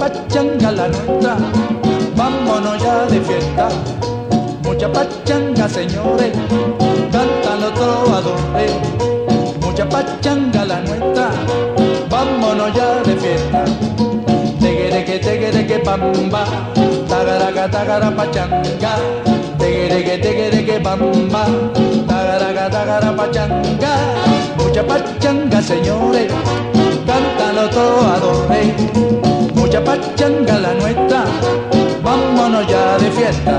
pachanga la nuestra, vámonos ya de fiesta. Mucha pachanga, señores, cantan los trovadores. Mucha pachanga la nuestra, vámonos ya de fiesta. Teguereque, bamba, tagara pachanga. Teguereque, bamba, tagara pachanga. Mucha pachanga, señores, cantan los trovadores. Mucha pachanga la nuestra, vámonos ya de fiesta.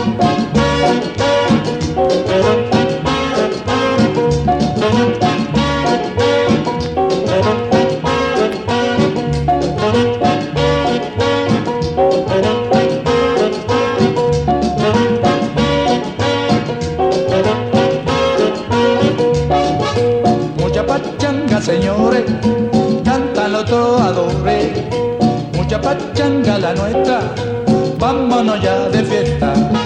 Mucha pachanga, señores, cantan los trovadores. Mucha pachanga la nuestra, vámonos ya de fiesta.